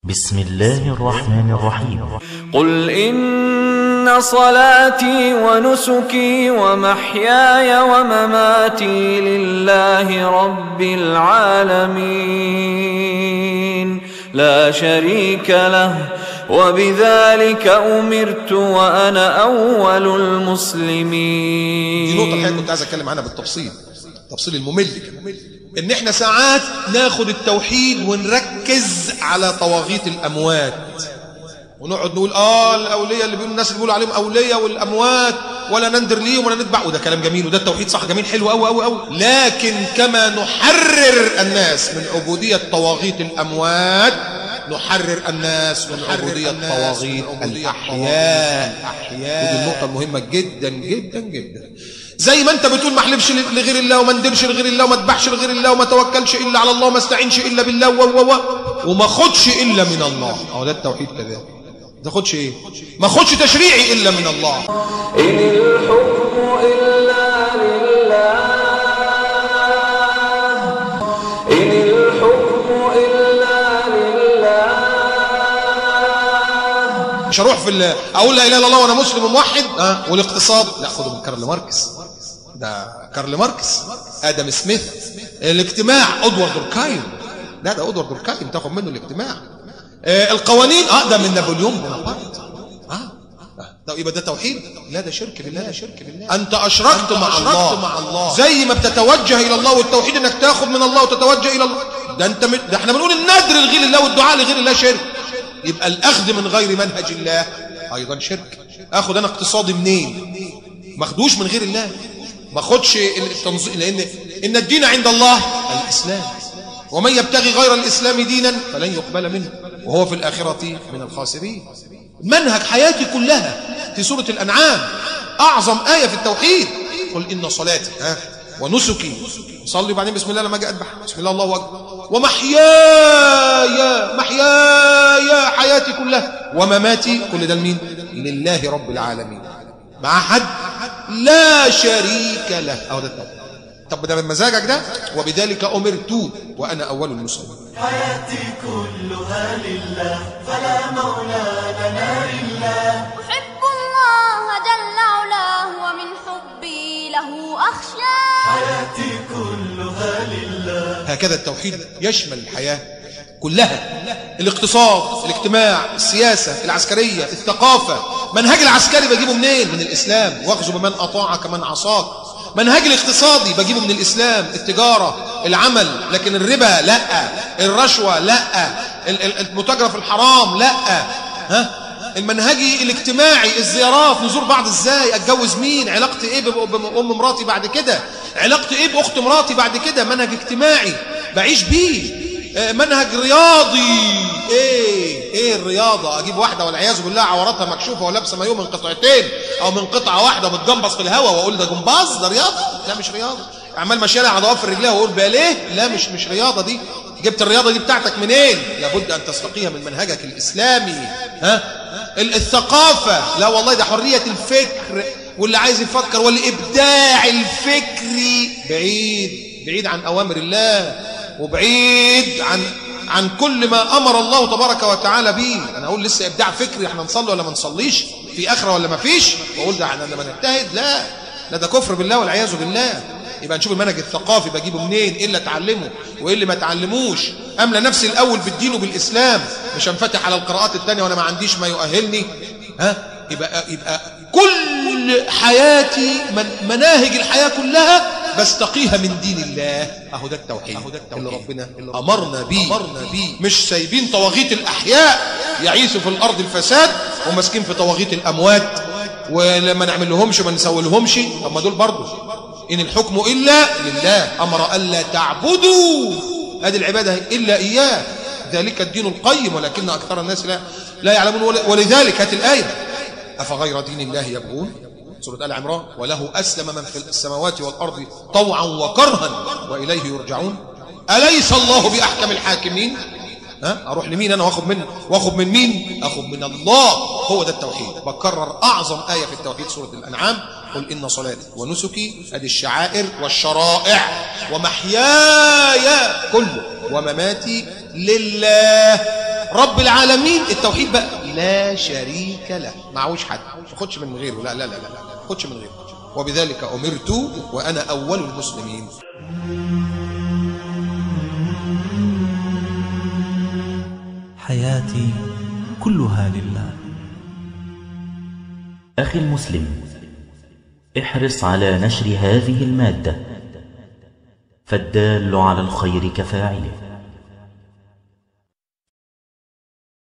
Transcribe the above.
بسم الله الرحمن الرحيم. قل إن صلاتي ونسكي ومحياي ومماتي لله رب العالمين لا شريك له وبذلك أمرت وأنا أول المسلمين. دي نقطة الحقيقة كنت عايز أتكلم عنها بالتفصيل، التفصيل الممل كمان. إن إحنا ساعات ناخد التوحيد ونركز على طواغيت الأموات ونقعد نقول الأولياء اللي بيقولوا الناس اللي بيقولوا عليهم أولياء والأموات ولا نندر ليهم ولا نتبع، وده كلام جميل وده التوحيد صح جميل حلو أوي أوي أوي، لكن كما نحرر الناس من عبودية طواغيت الأموات نحرر الناس من عبودية طواغيت الأحياء. ودي النقطة المهمة جدا جدا جدا. زي ما انت بتقول ما احلفش لغير الله وما ندرش لغير الله وما اتبعش لغير الله وما توكلش الا على الله وما استعينش الا بالله وما خدش الا من الله. ده التوحيد كذلك. ما تاخدش ايه؟ ما خدش تشريعي الا من الله. إن الحكم إلا لله إن الحكم إلا لله. مش هروح في اقول لا اله الا الله وانا مسلم وموحد والاقتصاد لا خده من كارل ماركس. ده كارل ماركس، ادم سميث. الاجتماع ادوارد دوركايم. ده ادوارد دوركايم تاخد منه الاجتماع. القوانين ده من نابليون بونابرت. ده يبقى ده توحيد؟ لا ده شرك بالله. لا شرك بالله. انت اشركت مع الله. زي ما بتتوجه الى الله والتوحيد انك تاخد من الله وتتوجه الى الله. ده احنا بنقول النذر لغير الله والدعاء لغير الله شرك. يبقى الاخذ من غير منهج الله ايضا شرك. اخد انا اقتصادي منين؟ ما اخدوش من غير الله. ما اخدش التنظيم، لان ان الدين عند الله الاسلام ومن يبتغي غير الاسلام دينا فلن يقبل منه وهو في الاخره من الخاسرين. منهج حياتي كلها في سوره الانعام اعظم ايه في التوحيد. قل ان صلاتي ونسكي صلي بعدين بسم الله لما اجي اذبح بسم الله الله اكبر ومحياي حياتي كلها ومماتي كل ده لمين؟ لله رب العالمين مع حد لا شريك له. ده التوحيد. طب ده من مزاجك ده؟ وبذلك امرت وانا اول المسلمين. حياتي كلها لله فلا مولى لنا الا احب الله جل علاه ومن حبي له اخشاه. حياتي كلها لله. هكذا التوحيد يشمل الحياه كلها. الاقتصاد، الاجتماع، السياسة، العسكرية، الثقافة. منهج العسكري بجيبه منين؟ من الإسلام. واخذوا بمن أطاعك من عصاك. منهج الاقتصادي بجيبه من الإسلام. التجارة، العمل، لكن الربا لا، الرشوة لا، المتاجرة في الحرام لا. المنهجي الاجتماعي، الزيارات، نزور بعض ازاي، اتجوز مين، علاقتي ايه بأم مراتي بعد كده، علاقتي ايه بأخت مراتي بعد كده. منهج اجتماعي بعيش بيه. منهج رياضي. ايه الرياضه؟ اجيب واحده والعياذ بالله عوراتها مكشوفه ولابسه مايوه من قطعتين او من قطعه واحده وبتجمبص في الهواء واقول ده جمباز؟ ده رياضه؟ لا مش رياضه. عمال ماشيه على ضوافر رجليها واقول باليه؟ لا مش رياضه دي. جبت الرياضه دي بتاعتك منين؟ لابد ان تستقيها من منهجك الاسلامي. الثقافه لا والله ده حريه الفكر، واللي عايز يفكر والابداع الفكري بعيد عن اوامر الله وبعيد عن كل ما امر الله تبارك وتعالى به. انا اقول لسه ابداع فكري، احنا نصلي ولا ما نصليش، في اخره ولا ما فيش، واقول ده احنا لما نجتهد لا ده كفر بالله والعياذ بالله. يبقى نشوف المنهج الثقافي بجيبه منين، ايه اللي اتعلمه وايه اللي ما اتعلموش. املى نفسي الاول بالدين وبالاسلام، مش هنفتح على القراءات الثانيه وانا ما عنديش ما يؤهلني. يبقى كل حياتي مناهج الحياه كلها بستقيها من دين الله. ده التوحيد اللي ربنا امرنا بيه. مش سايبين طواغيت الاحياء يعيشوا في الارض الفساد وماسكين في طواغيت الاموات ولما نعمل لهمش وما نسوي لهمش. طب ما دول برضه ان الحكم الا لله امر الا تعبدوا هذه العباده الا اياه ذلك الدين القيم ولكن اكثر الناس لا يعلمون. ولذلك هات الايه افغير دين الله يبغون سورة آل عمران وله أسلم من في السماوات والأرض طوعا وكرها وإليه يرجعون أليس الله بأحكم الحاكمين؟ أروح لمين أنا وأخذ من مين؟ أخذ من الله. هو ده التوحيد. بكرر أعظم آية في التوحيد سورة الأنعام قل إن صلاتي ونسكي هذه الشعائر والشرائع ومحياي كله ومماتي لله رب العالمين. التوحيد بقى لا شريك له، معهوش حد، ما خدش من غيره، لا لا لا لا ما خدش من غيره. وبذلك أمرت وأنا أول المسلمين. حياتي كلها لله. أخي المسلم، احرص على نشر هذه المادة، فالدال على الخير كفاعله.